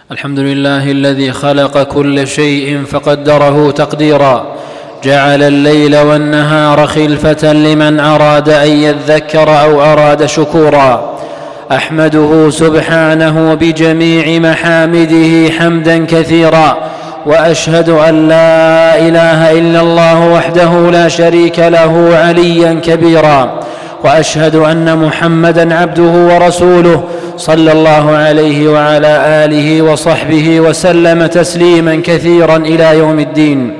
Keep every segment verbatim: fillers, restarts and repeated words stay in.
الحمد لله الذي خلق كل شيء فقدره تقديرا، جعل الليل والنهار خلفة لمن أراد أن يذكر أو أراد شكورا. أحمده سبحانه بجميع محامده حمدا كثيرا، وأشهد أن لا إله إلا الله وحده لا شريك له عليا كبيرا، وأشهد أن محمدا عبده ورسوله صلى الله عليه وعلى آله وصحبه وسلم تسليما كثيرا إلى يوم الدين.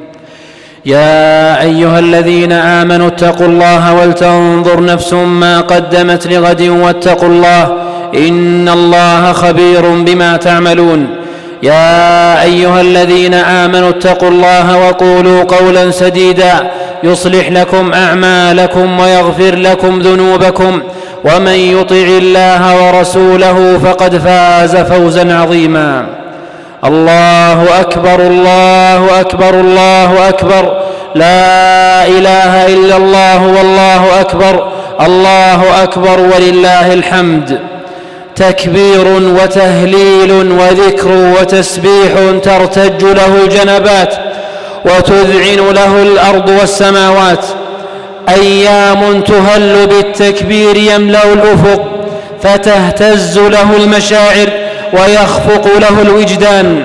يا أيها الذين آمنوا اتقوا الله ولتنظر نفس ما قدمت لغد واتقوا الله إن الله خبير بما تعملون. يا أيها الذين آمنوا اتقوا الله وقولوا قولا سديدا يصلح لكم أعمالكم ويغفر لكم ذنوبكم، ومن يطع الله ورسوله فقد فاز فوزا عظيما. الله أكبر الله أكبر الله أكبر، لا إله إلا الله والله أكبر، الله أكبر ولله الحمد. تكبير وتهليل وذكر وتسبيح ترتج له الجنبات وتذعن له الأرض والسماوات. أيام تهل بالتكبير يملأ الأفق، فتهتز له المشاعر ويخفق له الوجدان.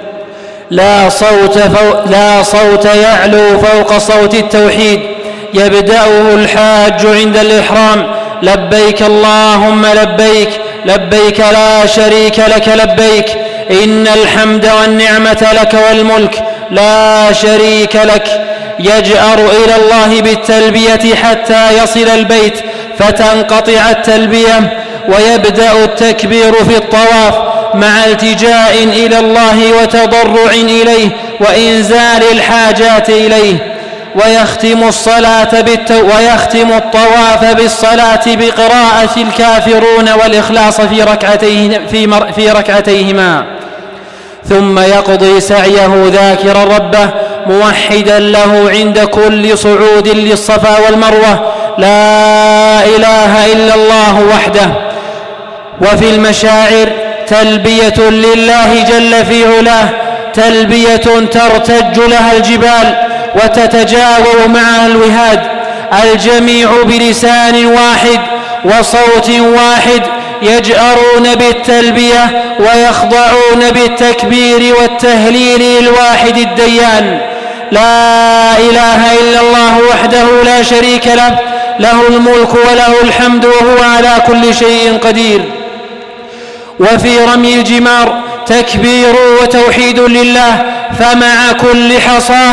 لا صوت, فو... لا صوت يعلو فوق صوت التوحيد. يبدأه الحاج عند الإحرام: لبيك اللهم لبيك، لبيك لا شريك لك لبيك، إن الحمد والنعمة لك والملك لا شريك لك. يجأر إلى الله بالتلبية حتى يصل البيت فتنقطع التلبية، ويبدأ التكبير في الطواف مع التجاء إلى الله وتضرع إليه وإنزال الحاجات إليه. ويختم الصلاة بالتو... ويختم الطواف بالصلاة بقراءة الكافرون والإخلاص في ركعتيه في, مر... في ركعتيهما، ثم يقضي سعيه ذاكرا ربه موحدا له عند كل صعود للصفا والمروة: لا إله إلا الله وحده. وفي المشاعر تلبية لله جل في علاه، تلبية ترتج لها الجبال وتتجاور معها الوهاد، الجميع بلسان واحد وصوت واحد، يجأرون بالتلبية ويخضعون بالتكبير والتهليل الواحد الديان: لا إله إلا الله وحده لا شريك له، له الملك وله الحمد وهو على كل شيء قدير. وفي رمي الجمار تكبير وتوحيد لله، فمع كل حصاه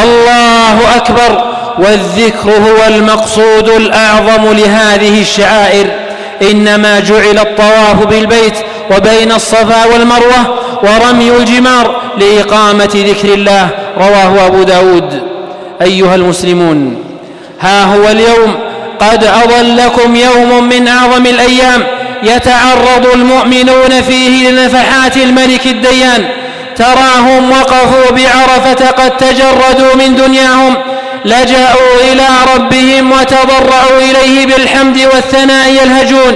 الله أكبر. والذكر هو المقصود الأعظم لهذه الشعائر، إنما جعل الطواف بالبيت وبين الصفا والمروة ورمي الجمار لإقامة ذكر الله، رواه أبو داود. أيها المسلمون، ها هو اليوم قد أظلكم يوم من أعظم الأيام يتعرض المؤمنون فيه لنفحات الملك الديان. تراهم وقفوا بعرفة قد تجردوا من دنياهم، لجأوا إلى ربهم وتضرعوا إليه بالحمد والثناء يلهجون،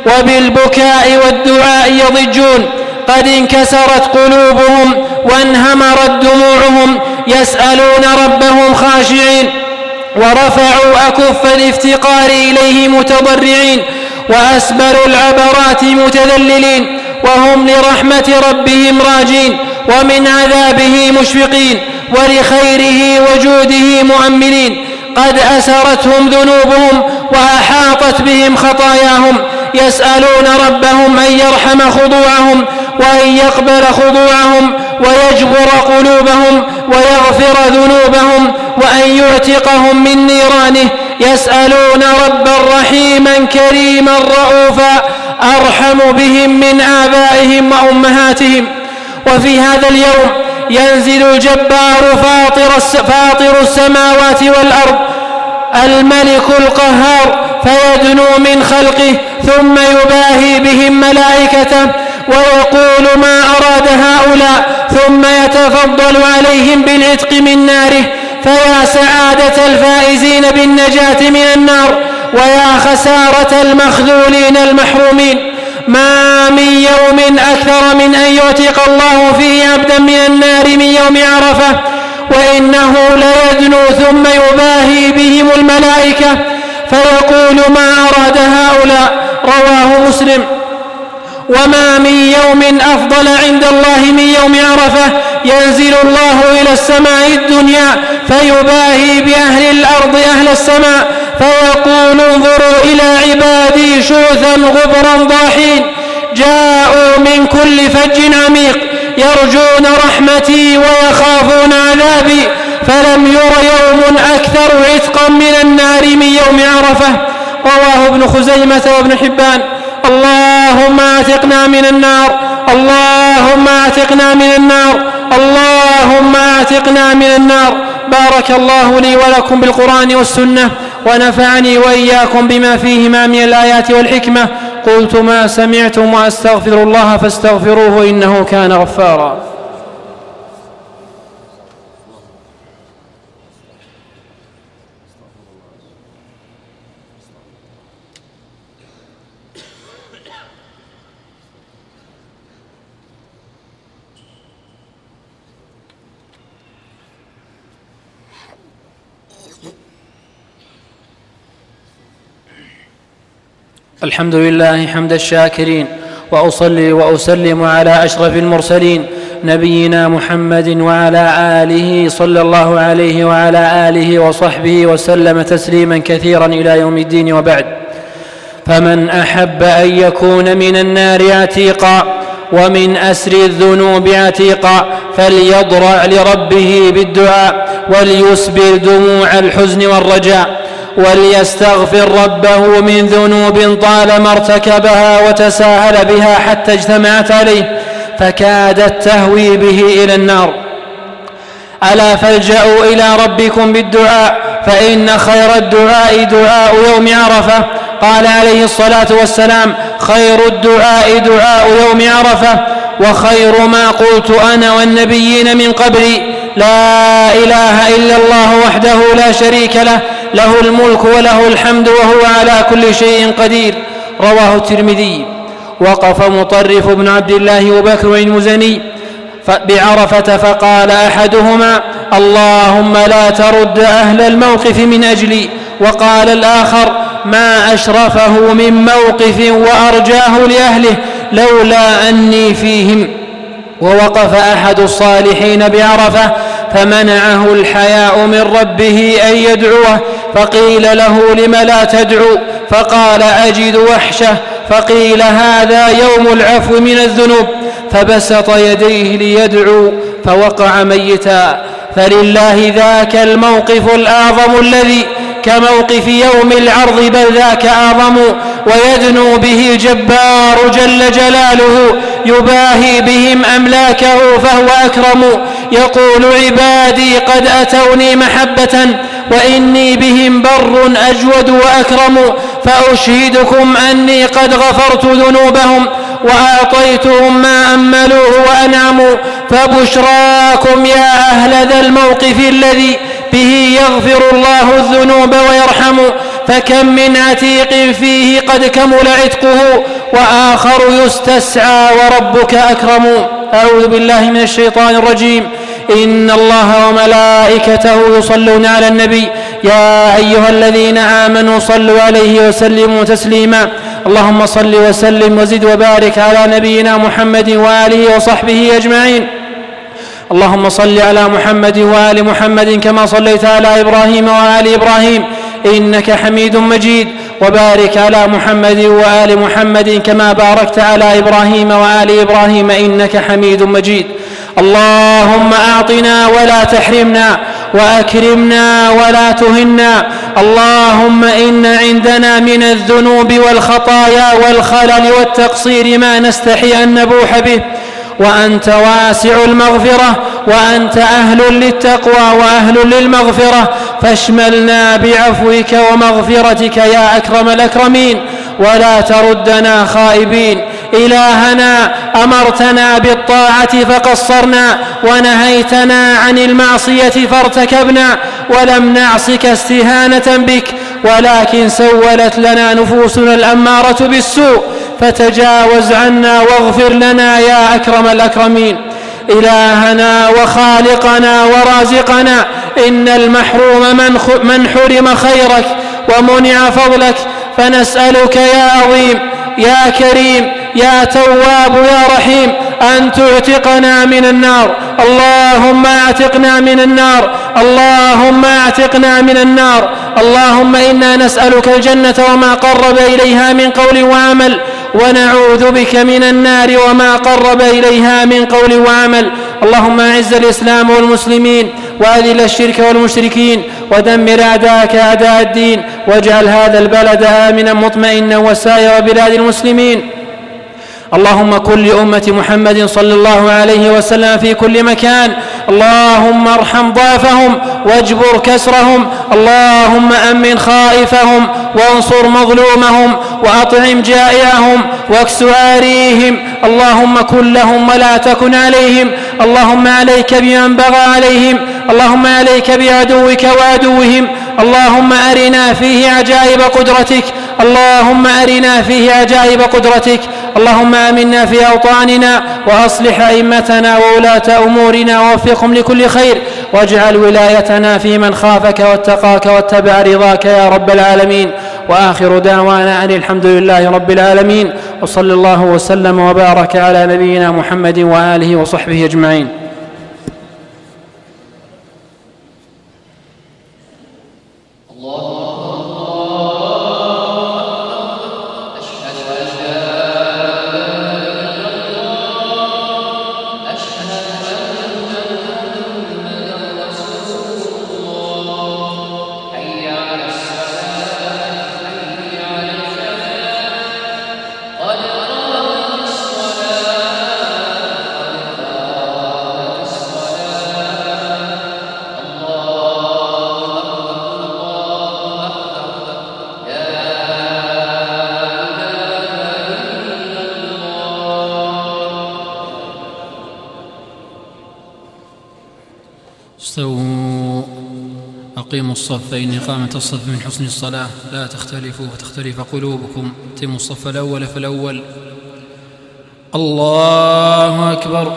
وبالبكاء والدعاء يضجون. قد انكسرت قلوبهم وانهمرت دموعهم، يسألون ربهم خاشعين، ورفعوا أكف الافتقار إليه متضرعين، وأسبلوا العبرات متذللين، وهم لرحمة ربهم راجين، ومن عذابه مشفقين، ولخيره وجوده مؤملين. قد أسرتهم ذنوبهم وأحاطت بهم خطاياهم، يسألون ربهم أن يرحم خضوعهم وأن يقبل خضوعهم ويجبر قلوبهم ويغفر ذنوبهم وأن يعتقهم من نيرانه. يسألون ربا رحيما كريما رؤوفا أرحم بهم من آبائهم وأمهاتهم. وفي هذا اليوم ينزل الجبار فاطر, فاطر السماوات والأرض، الملك القهار، فيدنو من خلقه ثم يباهي بهم ملائكته ويقول: ما أراد هؤلاء، ثم يتفضل عليهم بالعتق من ناره. فيا سعادة الفائزين بالنجاة من النار، ويا خسارة المخذولين المحرومين. ما من يوم أكثر من أن يعتق الله فيه عبدا من النار من يوم عرفة، وإنه ليدنو ثم يباهي بهم الملائكة فيقول ما أراد هؤلاء، رواه مسلم. وما من يوم أفضل عند الله من يوم عرفة، ينزل الله إلى السماء الدنيا فيباهي بأهل الأرض أهل السماء فيقول انظروا إلى عبادي شوثا غبرا ضاحين جاءوا من كل فج عميق يرجون رحمتي ويخافون عذابي، فلم ير يوم أكثر عتقا من النار من يوم عرفة، رواه ابن خزيمة وابن حبان. اللهم اعتقنا من النار، اللهم اعتقنا من النار، اللهم اعتقنا من النار. بارك الله لي ولكم بالقرآن والسنة، ونفعني وإياكم بما فيهما من الآيات والحكمة. قلت ما سمعتم وأستغفر الله فاستغفروه إنه كان غفارا. الحمد لله حمد الشاكرين، وأصلي وأسلم على أشرف المرسلين نبينا محمد وعلى آله صلى الله عليه وعلى آله وصحبه وسلم تسليما كثيرا إلى يوم الدين. وبعد، فمن أحب أن يكون من النار عتيقا ومن أسر الذنوب عتيقا فليضرع لربه بالدعاء وليسبر دموع الحزن والرجاء، وليستغفر ربه من ذنوب طالما ارتكبها وتساهل بها حتى اجتمعت عليه فكادت تهوي به إلى النار. ألا فالجأوا إلى ربكم بالدعاء، فإن خير الدعاء دعاء يوم عرفة. قال عليه الصلاة والسلام: خير الدعاء دعاء يوم عرفة، وخير ما قلت أنا والنبيين من قبلي لا إله إلا الله وحده لا شريك له، له الملك وله الحمد وهو على كل شيء قدير، رواه الترمذي. وقف مطرف بن عبد الله وبكر المزني بعرفة فقال أحدهما: اللهم لا ترد أهل الموقف من أجلي، وقال الآخر: ما أشرفه من موقف وأرجاه لأهله لولا أني فيهم. ووقف أحد الصالحين بعرفة فمنعه الحياء من ربه أن يدعوه، فقيل له: لم لا تدعو؟ فقال: أجد وحشة. فقيل: هذا يوم العفو من الذنوب، فبسط يديه ليدعو فوقع ميتا. فلله ذاك الموقف الأعظم الذي كموقف يوم العرض، بل ذاك أعظم، ويدنو به الجبار جل جلاله يباهي بهم أملاكه فهو أكرم. يقول: عبادي قد أتوني محبة وإني بهم بر أجود وأكرم، فأشهدكم أني قد غفرت ذنوبهم وأعطيتهم ما أملوه وأنعموا. فبشراكم يا أهل ذا الموقف الذي به يغفر الله الذنوب ويرحم. فكم من عتيق فيه قد كمل عتقه وآخر يستسعى وربك أكرم. أعوذ بالله من الشيطان الرجيم. إن الله وملائكته يصلون على النبي يا أيها الذين آمنوا صلوا عليه وسلموا تسليما. اللهم صل وسلم وزد وبارك على نبينا محمد وآله وصحبه أجمعين. اللهم صل على محمد وآل محمد كما صليت على إبراهيم وآل إبراهيم إنك حميد مجيد، وبارك على محمد وآل محمد كما باركت على إبراهيم وآل إبراهيم إنك حميد مجيد. اللهم أعطنا ولا تحرمنا، وأكرمنا ولا تهنا. اللهم إن عندنا من الذنوب والخطايا والخلل والتقصير ما نستحي أن نبوح به، وأنت واسع المغفرة، وأنت أهل للتقوى وأهل للمغفرة، فاشملنا بعفوك ومغفرتك يا أكرم الأكرمين، ولا تردنا خائبين. إلهنا أمرتنا بالطاعة فقصرنا، ونهيتنا عن المعصية فارتكبنا، ولم نعصك استهانة بك، ولكن سولت لنا نفوسنا الأمارة بالسوء، فتجاوز عنا واغفر لنا يا أكرم الأكرمين. إلهنا وخالقنا ورازقنا، إن المحروم من حرم خيرك ومنع فضلك، فنسألك يا عظيم يا كريم يا تواب يا رحيم أن تعتقنا من النار. اللهم اعتقنا من النار، اللهم اعتقنا من النار. اللهم إنا نسألك الجنة وما قرب إليها من قول وعمل، ونعوذ بك من النار وما قرب إليها من قول وعمل. اللهم أعز الإسلام والمسلمين، وأذل الشرك والمشركين، ودمر أعداءك أعداء الدين، واجعل هذا البلد آمنا مطمئنا وسائر بلاد المسلمين. اللهم كن لأمة محمد صلى الله عليه وسلم في كل مكان. اللهم ارحم ضعفهم واجبر كسرهم. اللهم أمن خائفهم وانصر مظلومهم وأطعم جائعهم واكس آريهم. اللهم كن لهم ولا تكن عليهم. اللهم عليك بمن بغى عليهم. اللهم عليك بعدوك وعدوهم. اللهم أرنا فيه عجائب قدرتك. اللهم أرنا فيه عجائب قدرتك. اللهم آمنا في أوطاننا، وأصلح أئمتنا وولاة أمورنا، ووفقهم لكل خير، واجعل ولايتنا في من خافك واتقاك واتبع رضاك يا رب العالمين. وآخر دعوانا أن الحمد لله رب العالمين، وصلى الله وسلم وبارك على نبينا محمد وآله وصحبه أجمعين. استووا أقيموا الصف، فإن إقامة الصف من حسن الصلاة. لا تختلفوا فتختلف قلوبكم. أتموا الصف الأول فالأول. الله أكبر.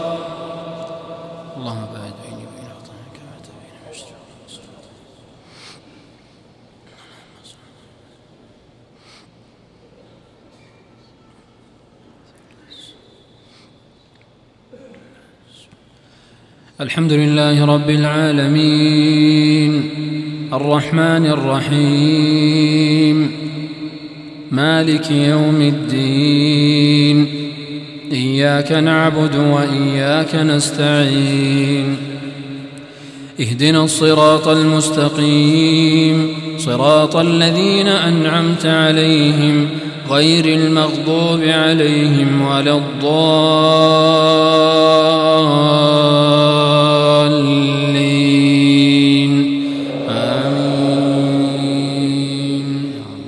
اللهم باعد بيني وبين خطاياي كما بين المشرق والمغرب. الحمد لله رب العالمين، الرحمن الرحيم، مالك يوم الدين. إياك نعبد وإياك نستعين. اهدنا الصراط المستقيم، صراط الذين أنعمت عليهم غير المغضوب عليهم ولا الضالين. آمين.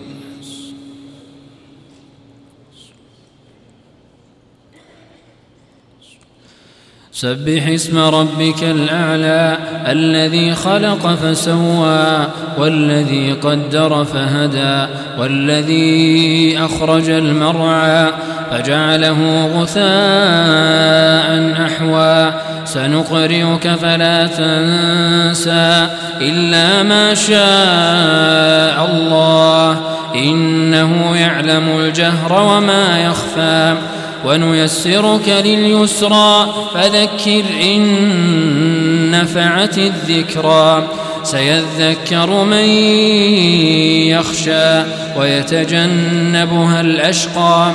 سبح اسم ربك الأعلى، الذي خلق فسوى، والذي قدر فهدى، والذي أخرج المرعى فجعله غثاء أحوى. سنقرئك فلا تنسى إلا ما شاء الله، إنه يعلم الجهر وما يخفى. ونيسرك لليسرى، فذكر إن نفعت الذكرى. سيذكر من يخشى ويتجنبها الأشقى،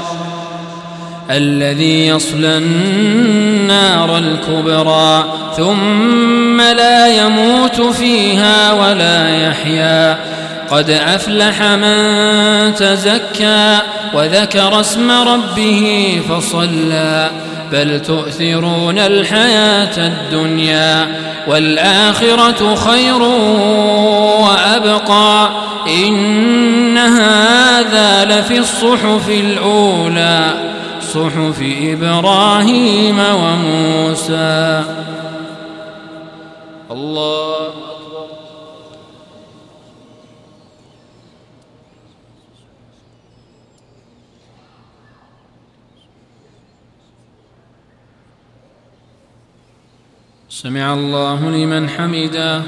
الذي يصلى النار الكبرى، ثم لا يموت فيها ولا يحيا. قد أفلح من تزكى وذكر اسم ربه فصلى. بل تؤثرون الحياة الدنيا، والآخرة خير وأبقى. إن هذا لفي الصحف الأولى، صحف إبراهيم وموسى. الله أكبر. سمع الله لمن حمده.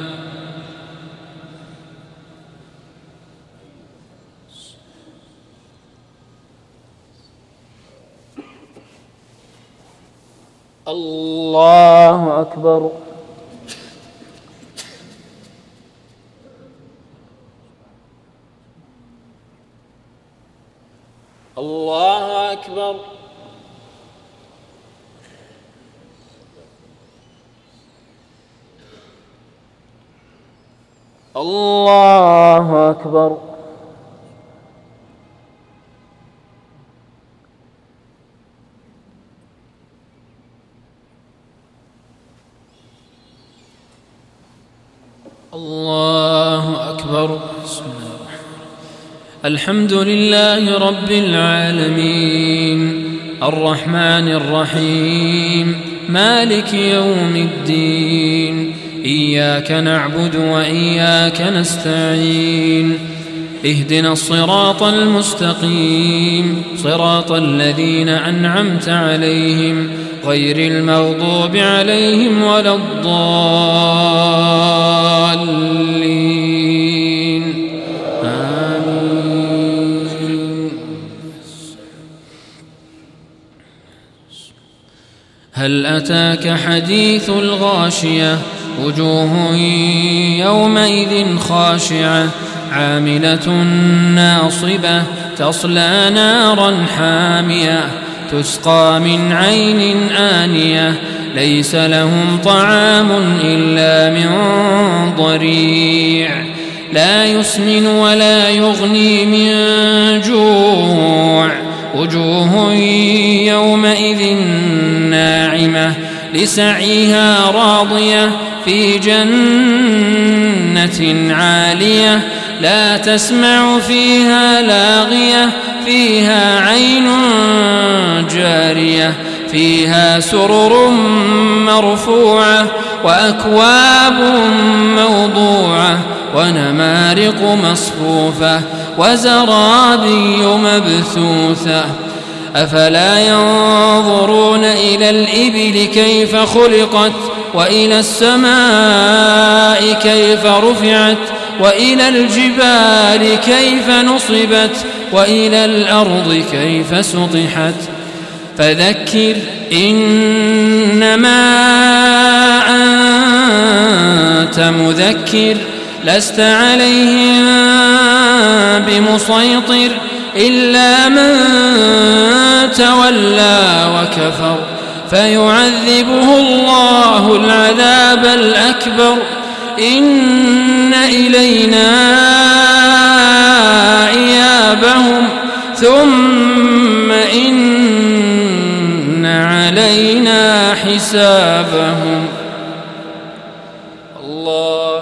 الله أكبر. الله أكبر. الله أكبر. الله أكبر. الحمد لله رب العالمين الرحمن الرحيم مالك يوم الدين. إياك نعبد وإياك نستعين. اهدنا الصراط المستقيم صراط الذين أنعمت عليهم غير المغضوب عليهم ولا الضالين. آمين. هل أتاك حديث الغاشية وجوه يومئذ خاشعة عاملة ناصبة تصلى نارا حامية تسقى من عين آنية ليس لهم طعام إلا من ضريع لا يسمن ولا يغني من جوع. وجوه يومئذ ناعمة لسعيها راضية في جنة عالية لا تسمع فيها لاغية فيها عين جارية فيها سرر مرفوعة وأكواب موضوعة ونمارق مصفوفة وزرابي مبثوثة. أفلا ينظرون إلى الإبل كيف خلقت وإلى السماء كيف رفعت وإلى الجبال كيف نصبت وإلى الأرض كيف سطحت. فذكر إنما أنت مذكر لست عليهم بمسيطر إلا من تولى وكفر فيعذبه الله العذاب الأكبر. إن إلينا إيابهم ثم إن علينا حسابهم. الله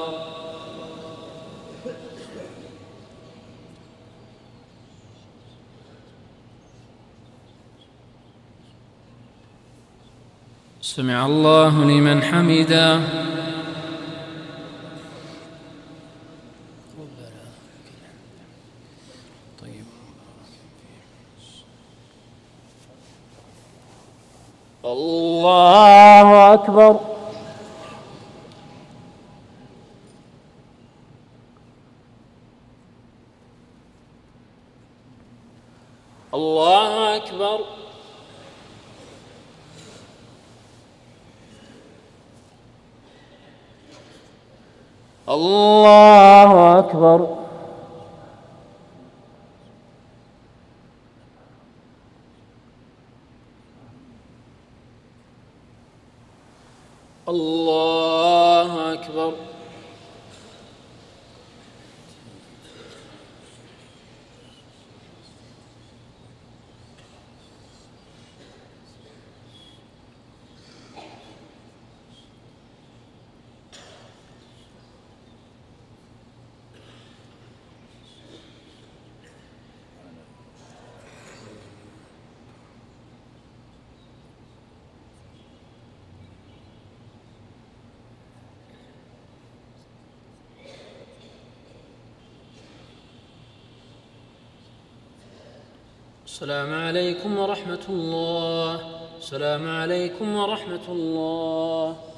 سمع الله لمن حمده. الله أكبر. الله أكبر. الله أكبر. الله أكبر. السلام عليكم ورحمة الله. السلام عليكم ورحمة الله.